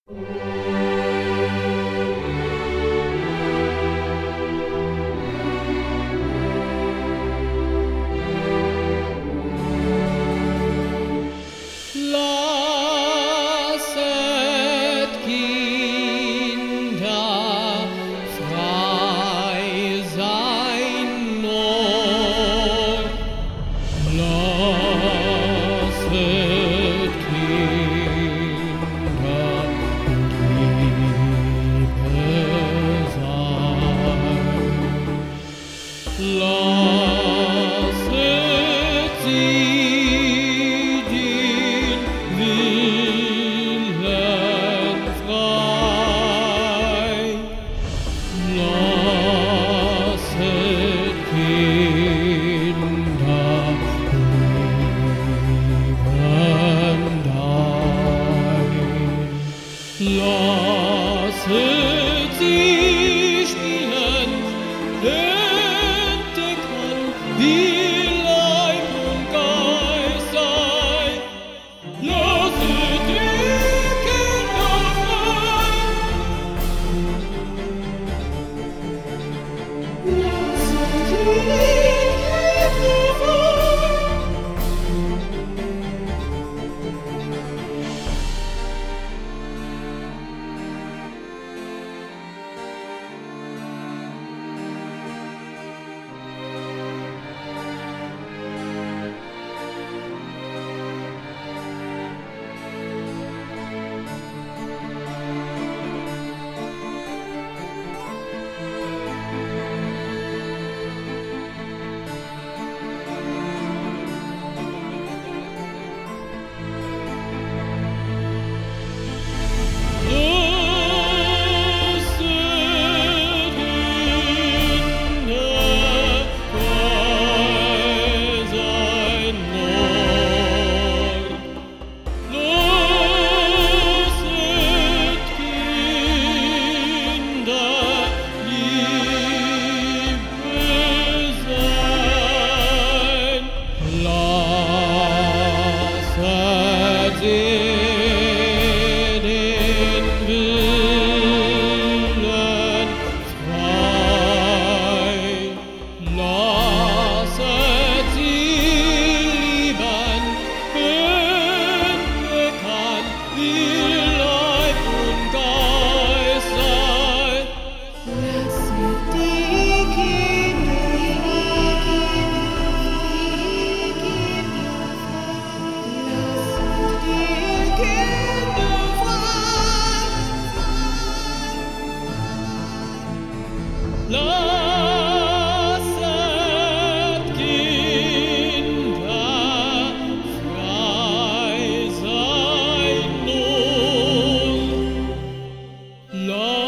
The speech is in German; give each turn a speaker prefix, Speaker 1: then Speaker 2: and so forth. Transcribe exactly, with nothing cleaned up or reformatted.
Speaker 1: Lasset Kinder frei sein nur. Lasset Kinder Liebe sein. Lasset sie den Willen frei. Lasset Kinder lieben dein. Lasset sie spielen, entdecken, wie Leib und Geist sei. Lasset die Kinder frei. Lasset die Kinder frei. Lasset Kinder frei sein nur.